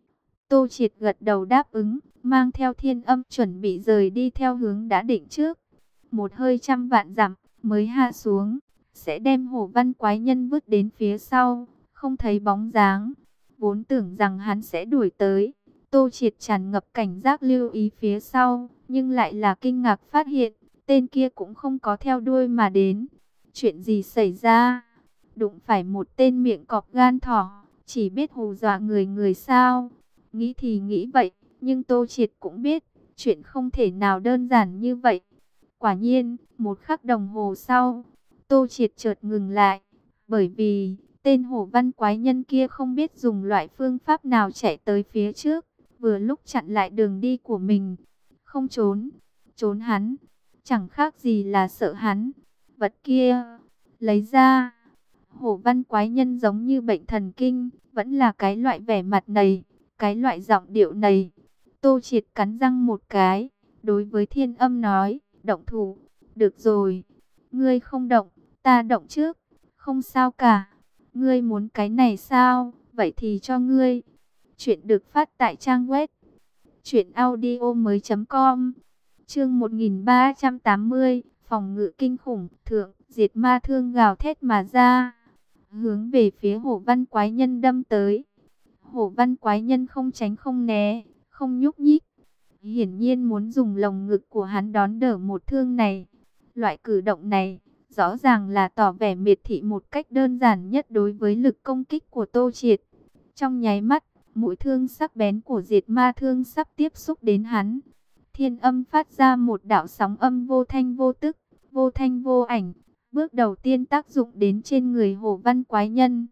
Tô Triệt gật đầu đáp ứng, mang theo Thiên Âm chuẩn bị rời đi theo hướng đã định trước. Một hơi trăm vạn dặm mới hạ xuống, sẽ đem Hổ Văn Quái Nhân vứt đến phía sau, không thấy bóng dáng. Vốn tưởng rằng hắn sẽ đuổi tới, Tô Triệt tràn ngập cảnh giác lưu ý phía sau, nhưng lại là kinh ngạc phát hiện, tên kia cũng không có theo đuôi mà đến. Chuyện gì xảy ra? Đụng phải một tên miệng cọp gan thỏ, chỉ biết hù dọa người người sao? Nghĩ thì nghĩ vậy, nhưng Tô Triệt cũng biết, chuyện không thể nào đơn giản như vậy. Quả nhiên, một khắc đồng hồ sau, Tô Triệt chợt ngừng lại, bởi vì tên Hổ Văn Quái Nhân kia không biết dùng loại phương pháp nào chạy tới phía trước, vừa lúc chặn lại đường đi của mình. Không trốn, trốn hắn, chẳng khác gì là sợ hắn. Vật kia, lấy ra. Hổ Văn Quái Nhân giống như bệnh thần kinh, vẫn là cái loại vẻ mặt này, cái loại giọng điệu này. Tô Triệt cắn răng một cái, đối với Thiên Âm nói, động thủ. Được rồi, ngươi không động, ta động trước, không sao cả. Ngươi muốn cái này sao, vậy thì cho ngươi. Chuyện được phát tại trang web truyện audio mới chấm com. Chương một nghìn ba trăm tám mươi, phòng ngự kinh khủng, thượng, diệt ma thương gào thét mà ra, hướng về phía Hổ Văn Quái Nhân đâm tới. Hổ Văn Quái Nhân không tránh không né, không nhúc nhích, hiển nhiên muốn dùng lồng ngực của hắn đón đỡ một thương này. Loại cử động này, rõ ràng là tỏ vẻ miệt thị một cách đơn giản nhất đối với lực công kích của Tô Triệt. Trong nháy mắt, mũi thương sắc bén của diệt ma thương sắp tiếp xúc đến hắn. Thiên Âm phát ra một đạo sóng âm vô thanh vô tức, vô thanh vô ảnh, bước đầu tiên tác dụng đến trên người Hổ Văn Quái Nhân.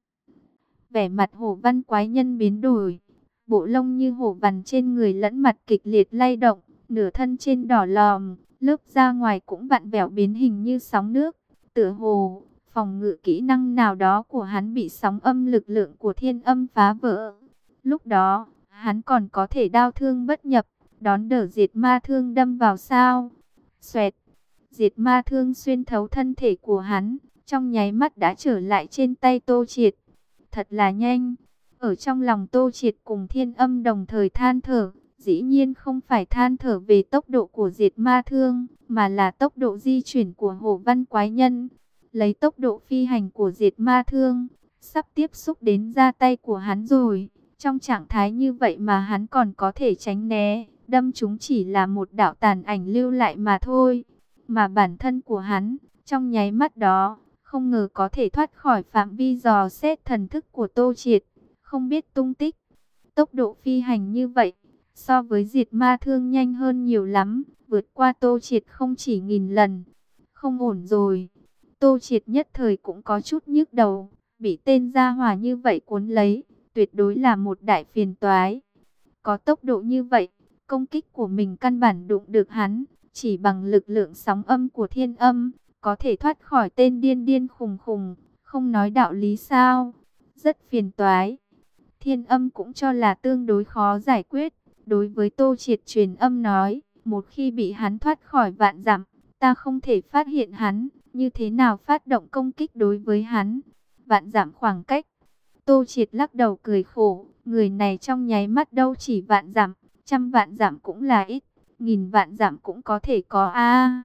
Vẻ mặt Hổ Văn Quái Nhân biến đổi, bộ lông như hổ vằn trên người lẫn mặt kịch liệt lay động, nửa thân trên đỏ lòm, lớp da ngoài cũng vặn vẹo biến hình như sóng nước. Tựa hồ, phòng ngự kỹ năng nào đó của hắn bị sóng âm lực lượng của Thiên Âm phá vỡ. Lúc đó, hắn còn có thể đao thương bất nhập, đón đỡ diệt ma thương đâm vào sao. Xoẹt, Diệt ma thương xuyên thấu thân thể của hắn, trong nháy mắt đã trở lại trên tay Tô Triệt. Thật là nhanh. Ở trong lòng Tô Triệt cùng Thiên Âm đồng thời than thở, dĩ nhiên không phải than thở về tốc độ của diệt ma thương, mà là tốc độ di chuyển của Hổ Văn Quái Nhân. Lấy tốc độ phi hành của diệt ma thương, sắp tiếp xúc đến da tay của hắn rồi. Trong trạng thái như vậy mà hắn còn có thể tránh né, đâm chúng chỉ là một đạo tàn ảnh lưu lại mà thôi. Mà bản thân của hắn, trong nháy mắt đó, không ngờ có thể thoát khỏi phạm vi dò xét thần thức của Tô Triệt, không biết tung tích. Tốc độ phi hành như vậy, so với diệt ma thương nhanh hơn nhiều lắm, vượt qua Tô Triệt không chỉ nghìn lần. Không ổn rồi. Tô Triệt nhất thời cũng có chút nhức đầu, bị tên gia hỏa như vậy cuốn lấy, tuyệt đối là một đại phiền toái. Có tốc độ như vậy, công kích của mình căn bản đụng được hắn, chỉ bằng lực lượng sóng âm của Thiên Âm, có thể thoát khỏi tên điên điên khùng khùng, không nói đạo lý sao, rất phiền toái. Thiên Âm cũng cho là tương đối khó giải quyết, đối với Tô Triệt truyền âm nói, một khi bị hắn thoát khỏi vạn dặm, ta không thể phát hiện hắn, như thế nào phát động công kích đối với hắn. Vạn dặm khoảng cách. Tô Triệt lắc đầu cười khổ, người này trong nháy mắt đâu chỉ vạn dặm, trăm vạn dặm cũng là ít, nghìn vạn dặm cũng có thể có a.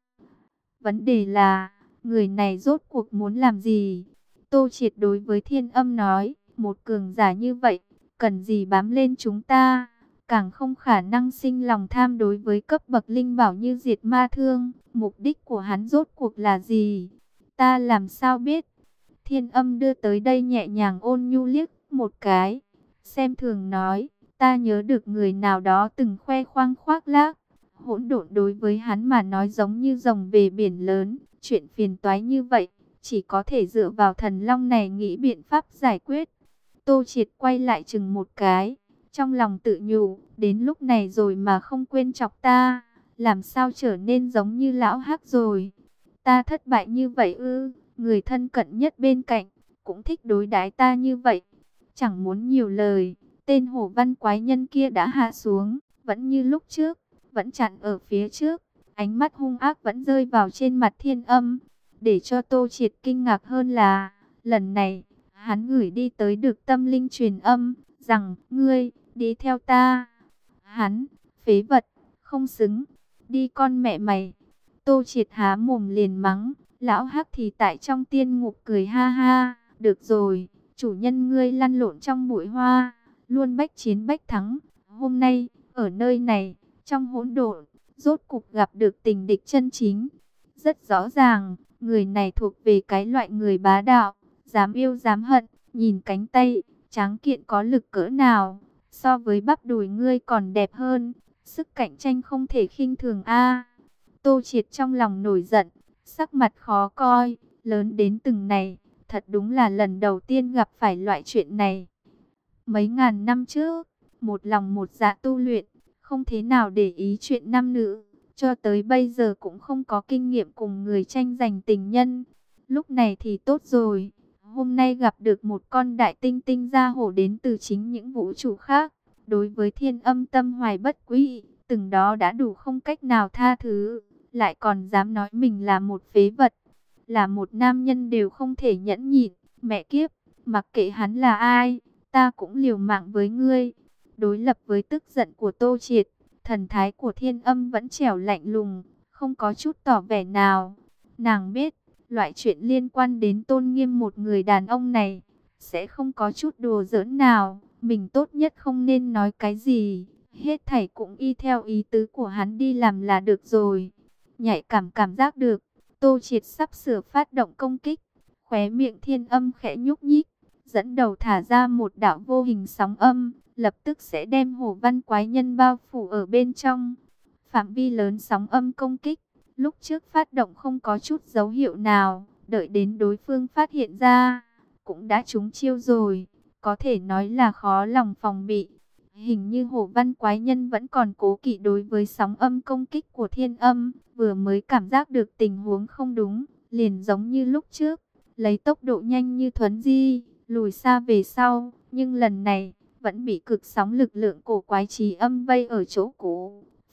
Vấn đề là, người này rốt cuộc muốn làm gì? Tô Triệt đối với Thiên Âm nói, một cường giả như vậy, cần gì bám lên chúng ta, càng không khả năng sinh lòng tham đối với cấp bậc linh bảo như diệt ma thương. Mục đích của hắn rốt cuộc là gì? Ta làm sao biết? Thiên Âm đưa tới đây nhẹ nhàng ôn nhu liếc một cái, xem thường nói, ta nhớ được người nào đó từng khoe khoang khoác lác. Hỗn độn đối với hắn mà nói giống như rồng về biển lớn, chuyện phiền toái như vậy, chỉ có thể dựa vào thần long này nghĩ biện pháp giải quyết. Tô Triệt quay lại chừng một cái, trong lòng tự nhủ, đến lúc này rồi mà không quên chọc ta, làm sao trở nên giống như lão hắc rồi. Ta thất bại như vậy ư? Người thân cận nhất bên cạnh, cũng thích đối đãi ta như vậy. Chẳng muốn nhiều lời, tên Hổ Văn Quái Nhân kia đã hạ xuống, vẫn như lúc trước, vẫn chặn ở phía trước. Ánh mắt hung ác vẫn rơi vào trên mặt Thiên Âm. Để cho Tô Triệt kinh ngạc hơn là, lần này, hắn gửi đi tới được tâm linh truyền âm, rằng, ngươi, đi theo ta. Hắn, phế vật, không xứng, đi con mẹ mày. Tô Triệt há mồm liền mắng. Lão Hắc thì tại trong tiên ngục cười ha ha, được rồi, chủ nhân ngươi lăn lộn trong bụi hoa, luôn bách chiến bách thắng. Hôm nay, ở nơi này, trong hỗn độn, rốt cục gặp được tình địch chân chính. Rất rõ ràng, người này thuộc về cái loại người bá đạo, dám yêu dám hận, nhìn cánh tay, tráng kiện có lực cỡ nào, so với bắp đùi ngươi còn đẹp hơn, sức cạnh tranh không thể khinh thường a. Tô Triệt trong lòng nổi giận, sắc mặt khó coi, lớn đến từng này, thật đúng là lần đầu tiên gặp phải loại chuyện này. Mấy ngàn năm trước, một lòng một dạ tu luyện, không thế nào để ý chuyện nam nữ, cho tới bây giờ cũng không có kinh nghiệm cùng người tranh giành tình nhân. Lúc này thì tốt rồi, hôm nay gặp được một con đại tinh tinh gia hổ đến từ chính những vũ trụ khác, đối với Thiên Âm tâm hoài bất quý, từng đó đã đủ không cách nào tha thứ. Lại còn dám nói mình là một phế vật, là một nam nhân đều không thể nhẫn nhịn. Mẹ kiếp, mặc kệ hắn là ai, ta cũng liều mạng với ngươi. Đối lập với tức giận của Tô Triệt, thần thái của Thiên Âm vẫn trẻo lạnh lùng, không có chút tỏ vẻ nào. Nàng biết, loại chuyện liên quan đến tôn nghiêm một người đàn ông này, sẽ không có chút đùa giỡn nào. Mình tốt nhất không nên nói cái gì, hết thảy cũng y theo ý tứ của hắn đi làm là được rồi. Nhạy cảm cảm giác được, Tô Triệt sắp sửa phát động công kích. Khóe miệng Thiên Âm khẽ nhúc nhích, dẫn đầu thả ra một đạo vô hình sóng âm, lập tức sẽ đem Hổ Văn Quái Nhân bao phủ ở bên trong. Phạm vi lớn sóng âm công kích, lúc trước phát động không có chút dấu hiệu nào, đợi đến đối phương phát hiện ra, cũng đã trúng chiêu rồi, có thể nói là khó lòng phòng bị. Hình như Hổ Văn Quái Nhân vẫn còn cố kỵ đối với sóng âm công kích của Thiên Âm, vừa mới cảm giác được tình huống không đúng, liền giống như lúc trước, lấy tốc độ nhanh như thuấn di, lùi xa về sau, nhưng lần này, vẫn bị cực sóng lực lượng cổ quái trì âm vây ở chỗ cũ,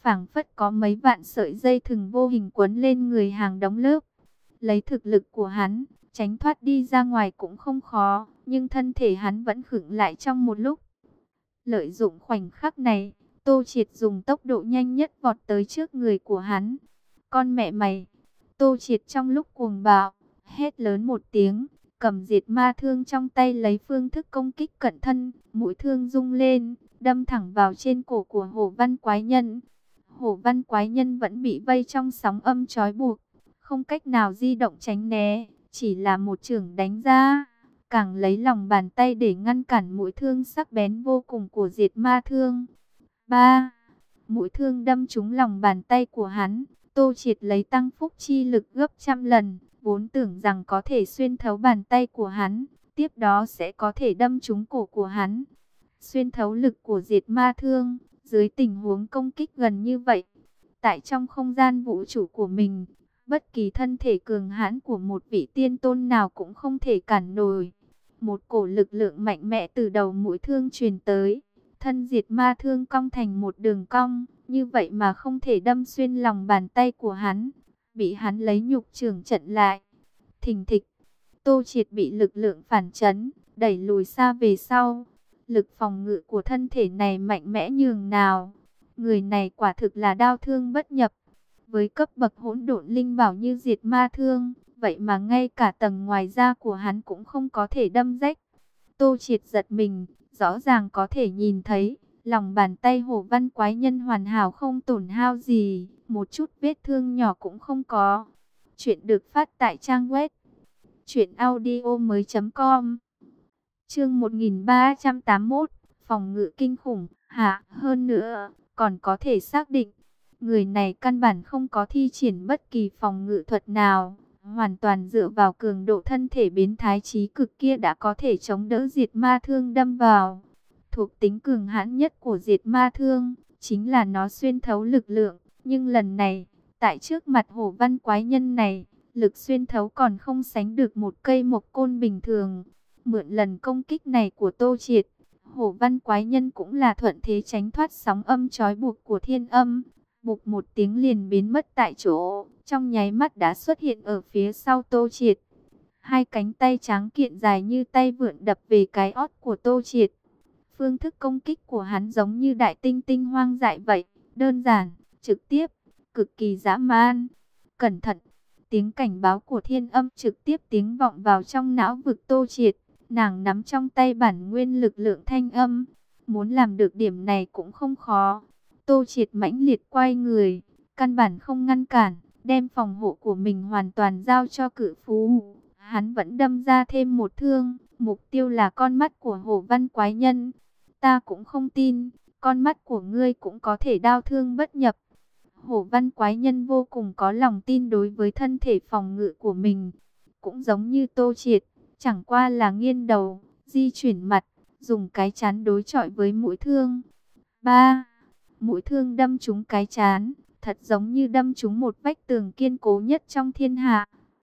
phảng phất có mấy vạn sợi dây thừng vô hình quấn lên người hàng đống lớp. Lấy thực lực của hắn, tránh thoát đi ra ngoài cũng không khó, nhưng thân thể hắn vẫn khựng lại trong một lúc. Lợi dụng khoảnh khắc này, Tô Triệt dùng tốc độ nhanh nhất vọt tới trước người của hắn. Con mẹ mày! Tô Triệt trong lúc cuồng bạo, hét lớn một tiếng, cầm diệt ma thương trong tay lấy phương thức công kích cận thân, mũi thương rung lên, đâm thẳng vào trên cổ của Hổ Văn Quái Nhân. Hổ Văn Quái Nhân vẫn bị vây trong sóng âm trói buộc, không cách nào di động tránh né, chỉ là một chưởng đánh ra, càng lấy lòng bàn tay để ngăn cản mũi thương sắc bén vô cùng của diệt ma thương. Ba, mũi thương đâm trúng lòng bàn tay của hắn. Tô Triệt lấy tăng phúc chi lực gấp trăm lần, vốn tưởng rằng có thể xuyên thấu bàn tay của hắn, tiếp đó sẽ có thể đâm trúng cổ của hắn. Xuyên thấu lực của diệt ma thương, dưới tình huống công kích gần như vậy, tại trong không gian vũ trụ của mình, bất kỳ thân thể cường hãn của một vị tiên tôn nào cũng không thể cản nổi. Một cổ lực lượng mạnh mẽ từ đầu mũi thương truyền tới, thân diệt ma thương cong thành một đường cong, như vậy mà không thể đâm xuyên lòng bàn tay của hắn, bị hắn lấy nhục chưởng chặn lại. Thình thịch, Tô Triệt bị lực lượng phản chấn, đẩy lùi xa về sau. Lực phòng ngự của thân thể này mạnh mẽ nhường nào. Người này quả thực là đao thương bất nhập. Với cấp bậc hỗn độn linh bảo như diệt ma thương, vậy mà ngay cả tầng ngoài da của hắn cũng không có thể đâm rách. Tô Triệt giật mình, rõ ràng có thể nhìn thấy, lòng bàn tay Hổ Văn Quái Nhân hoàn hảo không tổn hao gì, một chút vết thương nhỏ cũng không có. Chuyện được phát tại trang web truyện audio mới chấm com. Chương một nghìn ba trăm tám mươi mốt, phòng ngự kinh khủng, hả, hơn nữa, còn có thể xác định, người này căn bản không có thi triển bất kỳ phòng ngự thuật nào, hoàn toàn dựa vào cường độ thân thể biến thái chí cực kia đã có thể chống đỡ diệt ma thương đâm vào. Thuộc tính cường hãn nhất của diệt ma thương, chính là nó xuyên thấu lực lượng, nhưng lần này, tại trước mặt Hổ Văn Quái Nhân này, lực xuyên thấu còn không sánh được một cây mộc côn bình thường. Mượn lần công kích này của Tô Triệt, Hổ Văn Quái Nhân cũng là thuận thế tránh thoát sóng âm trói buộc của thiên âm. Bụp một tiếng liền biến mất tại chỗ, trong nháy mắt đã xuất hiện ở phía sau Tô Triệt. Hai cánh tay trắng kiện dài như tay vượn đập về cái ót của Tô Triệt. Phương thức công kích của hắn giống như đại tinh tinh hoang dại vậy, đơn giản, trực tiếp, cực kỳ dã man. Cẩn thận, tiếng cảnh báo của thiên âm trực tiếp tiếng vọng vào trong não vực Tô Triệt. Nàng nắm trong tay bản nguyên lực lượng thanh âm, muốn làm được điểm này cũng không khó. Tô Triệt mãnh liệt quay người, căn bản không ngăn cản, đem phòng hộ của mình hoàn toàn giao cho cự phú. Hắn vẫn đâm ra thêm một thương, mục tiêu là con mắt của Hổ Văn Quái Nhân. Ta cũng không tin, con mắt của ngươi cũng có thể đao thương bất nhập. Hổ Văn Quái Nhân vô cùng có lòng tin đối với thân thể phòng ngự của mình, cũng giống như Tô Triệt, chẳng qua là nghiêng đầu, di chuyển mặt, dùng cái chán đối chọi với mũi thương. Ba, mũi thương đâm trúng cái chán, thật giống như đâm trúng một vách tường kiên cố nhất trong thiên hạ.